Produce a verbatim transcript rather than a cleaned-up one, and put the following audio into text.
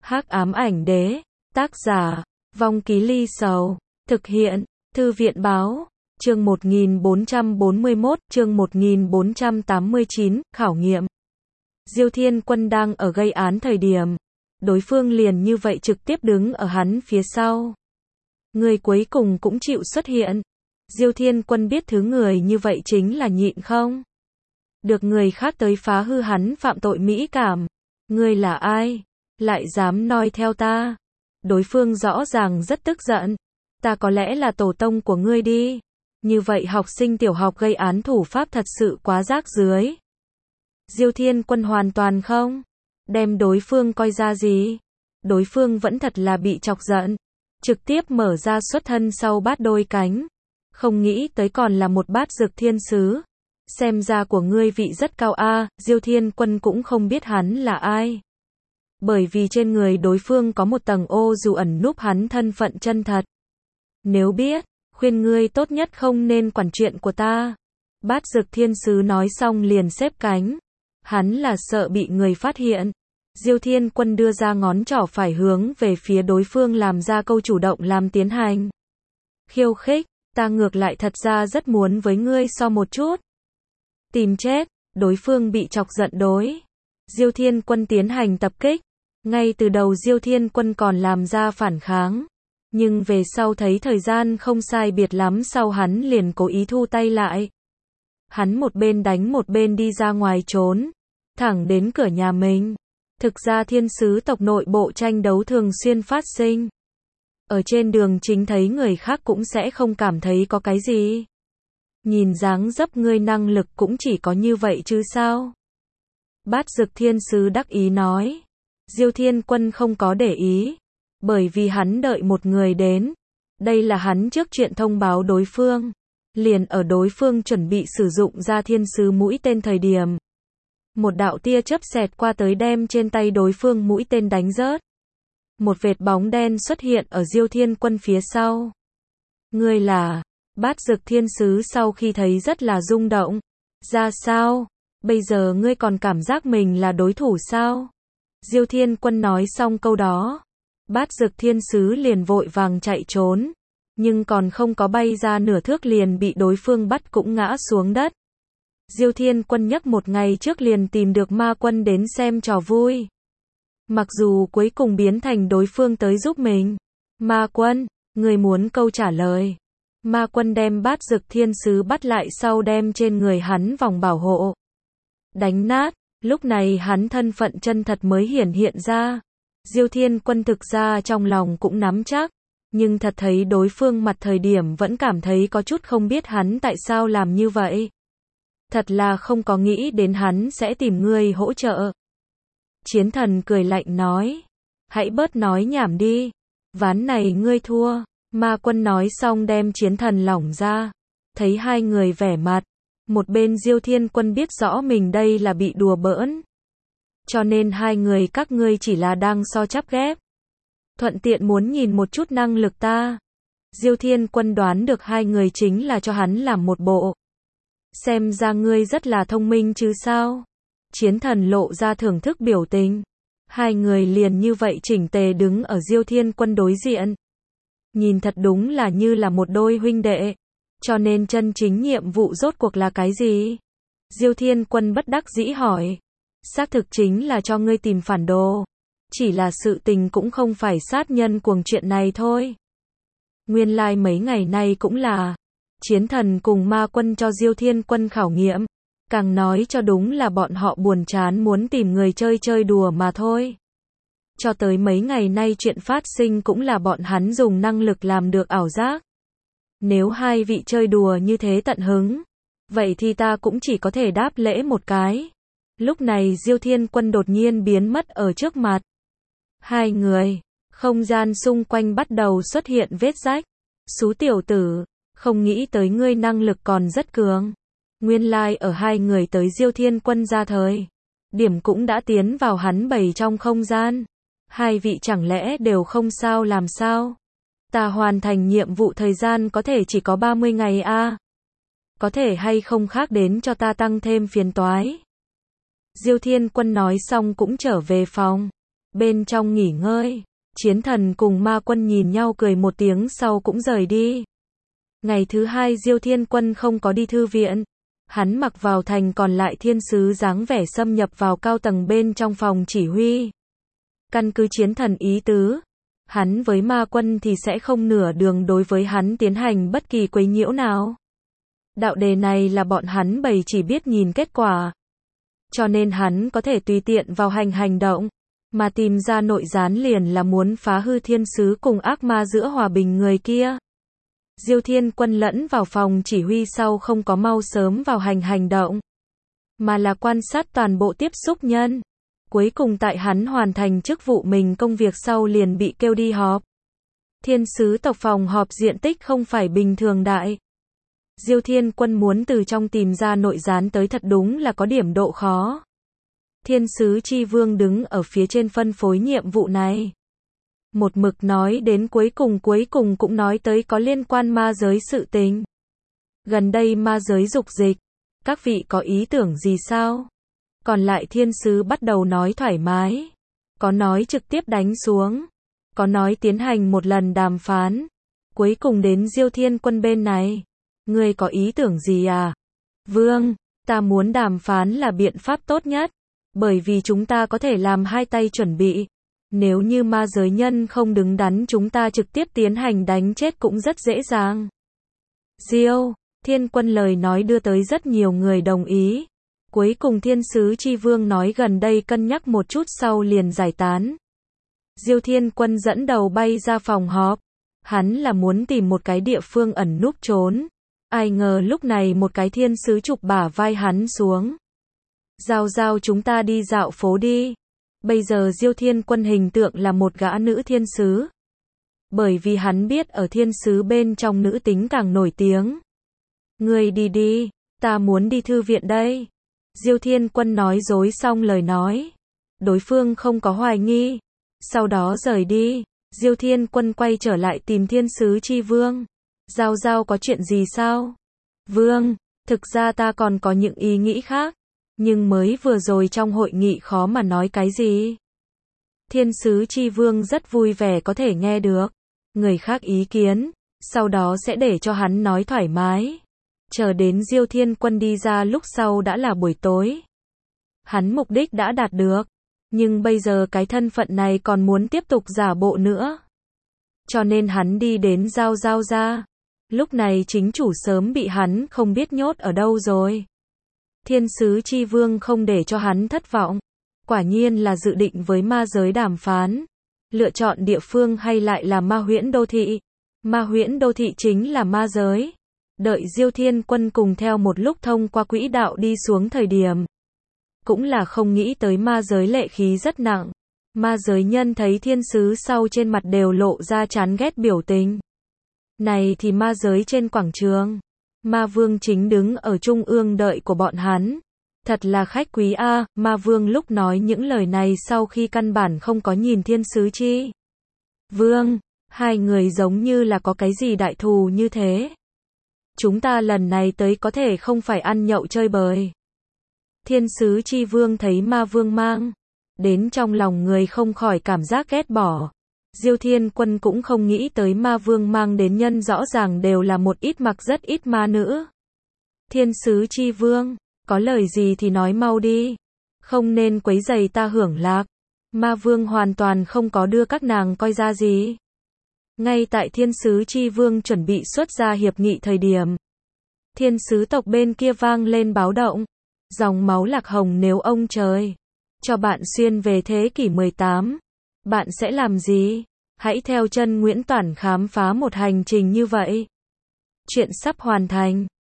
Hắc ám ảnh đế, tác giả, Vong Ký Ly Sầu, thực hiện, Thư viện báo, chương một nghìn bốn trăm bốn mươi mốt, chương một nghìn bốn trăm tám mươi chín, khảo nghiệm. Diêu Thiên Quân đang ở gây án thời điểm, đối phương liền như vậy trực tiếp đứng ở hắn phía sau. Người cuối cùng cũng chịu xuất hiện. Diêu Thiên Quân biết thứ người như vậy chính là nhịn không được người khác tới phá hư hắn phạm tội mỹ cảm. Ngươi là ai? Lại dám noi theo ta? Đối phương rõ ràng rất tức giận. Ta có lẽ là tổ tông của ngươi đi. Như vậy học sinh tiểu học gây án thủ pháp thật sự quá rác rưới. Diêu Thiên Quân hoàn toàn không đem đối phương coi ra gì. Đối phương vẫn thật là bị chọc giận. Trực tiếp mở ra xuất thân sau bát đôi cánh. Không nghĩ tới còn là một bát dược thiên sứ. Xem ra của ngươi vị rất cao a. À, Diêu Thiên Quân cũng không biết hắn là ai. Bởi vì trên người đối phương có một tầng ô dù ẩn núp hắn thân phận chân thật. Nếu biết, khuyên ngươi tốt nhất không nên quản chuyện của ta. Bát dược thiên sứ nói xong liền xếp cánh. Hắn là sợ bị người phát hiện. Diêu Thiên Quân đưa ra ngón trỏ phải hướng về phía đối phương làm ra câu chủ động làm tiến hành. Khiêu khích, ta ngược lại thật ra rất muốn với ngươi so một chút. Tìm chết, đối phương bị chọc giận đối. Diêu Thiên Quân tiến hành tập kích. Ngay từ đầu Diêu Thiên Quân còn làm ra phản kháng. Nhưng về sau thấy thời gian không sai biệt lắm sau hắn liền cố ý thu tay lại. Hắn một bên đánh một bên đi ra ngoài trốn. Thẳng đến cửa nhà mình. Thực ra thiên sứ tộc nội bộ tranh đấu thường xuyên phát sinh. Ở trên đường chính thấy người khác cũng sẽ không cảm thấy có cái gì. Nhìn dáng dấp ngươi năng lực cũng chỉ có như vậy chứ sao? Bát dực thiên sứ đắc ý nói. Diêu Thiên Quân không có để ý. Bởi vì hắn đợi một người đến. Đây là hắn trước chuyện thông báo đối phương. Liền ở đối phương chuẩn bị sử dụng ra thiên sứ mũi tên thời điểm. Một đạo tia chớp xẹt qua tới đem trên tay đối phương mũi tên đánh rớt. Một vệt bóng đen xuất hiện ở Diêu Thiên Quân phía sau. Ngươi là... Bát dực thiên sứ sau khi thấy rất là rung động. Ra sao? Bây giờ ngươi còn cảm giác mình là đối thủ sao? Diêu Thiên Quân nói xong câu đó. Bát dực thiên sứ liền vội vàng chạy trốn. Nhưng còn không có bay ra nửa thước liền bị đối phương bắt cũng ngã xuống đất. Diêu Thiên Quân nhắc một ngày trước liền tìm được ma quân đến xem trò vui. Mặc dù cuối cùng biến thành đối phương tới giúp mình. Ma quân, người muốn câu trả lời. Ma quân đem bát dực thiên sứ bắt lại sau đem trên người hắn vòng bảo hộ. Đánh nát, lúc này hắn thân phận chân thật mới hiển hiện ra. Diêu Thiên Quân thực ra trong lòng cũng nắm chắc. Nhưng thật thấy đối phương mặt thời điểm vẫn cảm thấy có chút không biết hắn tại sao làm như vậy. Thật là không có nghĩ đến hắn sẽ tìm ngươi hỗ trợ. Chiến thần cười lạnh nói. Hãy bớt nói nhảm đi. Ván này ngươi thua. Ma quân nói xong đem chiến thần lỏng ra. Thấy hai người vẻ mặt. Một bên Diêu Thiên Quân biết rõ mình đây là bị đùa bỡn. Cho nên hai người các ngươi chỉ là đang so chắp ghép. Thuận tiện muốn nhìn một chút năng lực ta. Diêu Thiên Quân đoán được hai người chính là cho hắn làm một bộ. Xem ra ngươi rất là thông minh chứ sao. Chiến thần lộ ra thưởng thức biểu tình. Hai người liền như vậy chỉnh tề đứng ở Diêu Thiên Quân đối diện. Nhìn thật đúng là như là một đôi huynh đệ. Cho nên chân chính nhiệm vụ rốt cuộc là cái gì? Diêu Thiên Quân bất đắc dĩ hỏi. Xác thực chính là cho ngươi tìm phản đồ. Chỉ là sự tình cũng không phải sát nhân cuồng chuyện này thôi. Nguyên lai like mấy ngày nay cũng là. Chiến thần cùng ma quân cho Diêu Thiên Quân khảo nghiệm. Càng nói cho đúng là bọn họ buồn chán muốn tìm người chơi chơi đùa mà thôi. Cho tới mấy ngày nay chuyện phát sinh cũng là bọn hắn dùng năng lực làm được ảo giác. Nếu hai vị chơi đùa như thế tận hứng, vậy thì ta cũng chỉ có thể đáp lễ một cái. Lúc này Diêu Thiên Quân đột nhiên biến mất ở trước mặt. Hai người, không gian xung quanh bắt đầu xuất hiện vết rách. Xú tiểu tử, không nghĩ tới ngươi năng lực còn rất cường. Nguyên lai like ở hai người tới Diêu Thiên Quân ra thời. Điểm cũng đã tiến vào hắn bầy trong không gian. Hai vị chẳng lẽ đều không sao làm sao? Ta hoàn thành nhiệm vụ thời gian có thể chỉ có ba mươi ngày a. À? Có thể hay không khác đến cho ta tăng thêm phiền toái. Diêu Thiên Quân nói xong cũng trở về phòng. Bên trong nghỉ ngơi, chiến thần cùng ma quân nhìn nhau cười một tiếng sau cũng rời đi. Ngày thứ hai Diêu Thiên Quân không có đi thư viện. Hắn mặc vào thành còn lại thiên sứ dáng vẻ xâm nhập vào cao tầng bên trong phòng chỉ huy. Căn cứ chiến thần ý tứ, hắn với ma quân thì sẽ không nửa đường đối với hắn tiến hành bất kỳ quấy nhiễu nào. Đạo đề này là bọn hắn bầy chỉ biết nhìn kết quả. Cho nên hắn có thể tùy tiện vào hành hành động, mà tìm ra nội gián liền là muốn phá hư thiên sứ cùng ác ma giữa hòa bình người kia. Diêu Thiên Quân lẫn vào phòng chỉ huy sau không có mau sớm vào hành hành động, mà là quan sát toàn bộ tiếp xúc nhân. Cuối cùng tại hắn hoàn thành chức vụ mình công việc sau liền bị kêu đi họp. Thiên sứ tộc phòng họp diện tích không phải bình thường đại. Diêu Thiên Quân muốn từ trong tìm ra nội gián tới thật đúng là có điểm độ khó. Thiên sứ Chi Vương đứng ở phía trên phân phối nhiệm vụ này. Một mực nói đến cuối cùng cuối cùng cũng nói tới có liên quan ma giới sự tình. Gần đây ma giới dục dịch, các vị có ý tưởng gì sao? Còn lại thiên sứ bắt đầu nói thoải mái. Có nói trực tiếp đánh xuống. Có nói tiến hành một lần đàm phán. Cuối cùng đến Diêu Thiên Quân bên này. Ngươi có ý tưởng gì à? Vương, ta muốn đàm phán là biện pháp tốt nhất. Bởi vì chúng ta có thể làm hai tay chuẩn bị. Nếu như ma giới nhân không đứng đắn chúng ta trực tiếp tiến hành đánh chết cũng rất dễ dàng. Diêu Thiên Quân lời nói đưa tới rất nhiều người đồng ý. Cuối cùng thiên sứ Chi Vương nói gần đây cân nhắc một chút sau liền giải tán. Diêu Thiên Quân dẫn đầu bay ra phòng họp. Hắn là muốn tìm một cái địa phương ẩn núp trốn. Ai ngờ lúc này một cái thiên sứ chụp bả vai hắn xuống. Giao giao chúng ta đi dạo phố đi. Bây giờ Diêu Thiên Quân hình tượng là một gã nữ thiên sứ. Bởi vì hắn biết ở thiên sứ bên trong nữ tính càng nổi tiếng. Ngươi đi đi, ta muốn đi thư viện đây. Diêu Thiên Quân nói dối xong lời nói. Đối phương không có hoài nghi. Sau đó rời đi. Diêu Thiên Quân quay trở lại tìm thiên sứ Chi Vương. Giao giao có chuyện gì sao? Vương, thực ra ta còn có những ý nghĩ khác. Nhưng mới vừa rồi trong hội nghị khó mà nói cái gì. Thiên sứ Chi Vương rất vui vẻ có thể nghe được người khác ý kiến, sau đó sẽ để cho hắn nói thoải mái. Chờ đến Diêu Thiên Quân đi ra lúc sau đã là buổi tối. Hắn mục đích đã đạt được, nhưng bây giờ cái thân phận này còn muốn tiếp tục giả bộ nữa. Cho nên hắn đi đến Giao Giao ra. Lúc này chính chủ sớm bị hắn không biết nhốt ở đâu rồi. Thiên sứ Chi Vương không để cho hắn thất vọng. Quả nhiên là dự định với ma giới đàm phán. Lựa chọn địa phương hay lại là ma huyễn đô thị. Ma huyễn đô thị chính là ma giới. Đợi Diêu Thiên Quân cùng theo một lúc thông qua quỹ đạo đi xuống thời điểm. Cũng là không nghĩ tới ma giới lệ khí rất nặng. Ma giới nhân thấy thiên sứ sau trên mặt đều lộ ra chán ghét biểu tình. Này thì ma giới trên quảng trường. Ma Vương chính đứng ở trung ương đợi của bọn hắn. Thật là khách quý a. À, Ma Vương lúc nói những lời này sau khi căn bản không có nhìn thiên sứ Chi Vương. Hai người giống như là có cái gì đại thù như thế. Chúng ta lần này tới có thể không phải ăn nhậu chơi bời. Thiên sứ Chi Vương thấy Ma Vương mang đến trong lòng người không khỏi cảm giác ghét bỏ. Diêu Thiên Quân cũng không nghĩ tới Ma Vương mang đến nhân rõ ràng đều là một ít mặc rất ít ma nữ. Thiên sứ Chi Vương, có lời gì thì nói mau đi. Không nên quấy rầy ta hưởng lạc. Ma Vương hoàn toàn không có đưa các nàng coi ra gì. Ngay tại thiên sứ Chi Vương chuẩn bị xuất ra hiệp nghị thời điểm. Thiên sứ tộc bên kia vang lên báo động. Dòng máu Lạc Hồng nếu ông trời cho bạn xuyên về thế kỷ mười tám. Bạn sẽ làm gì? Hãy theo chân Nguyễn Toản khám phá một hành trình như vậy. Chuyện sắp hoàn thành.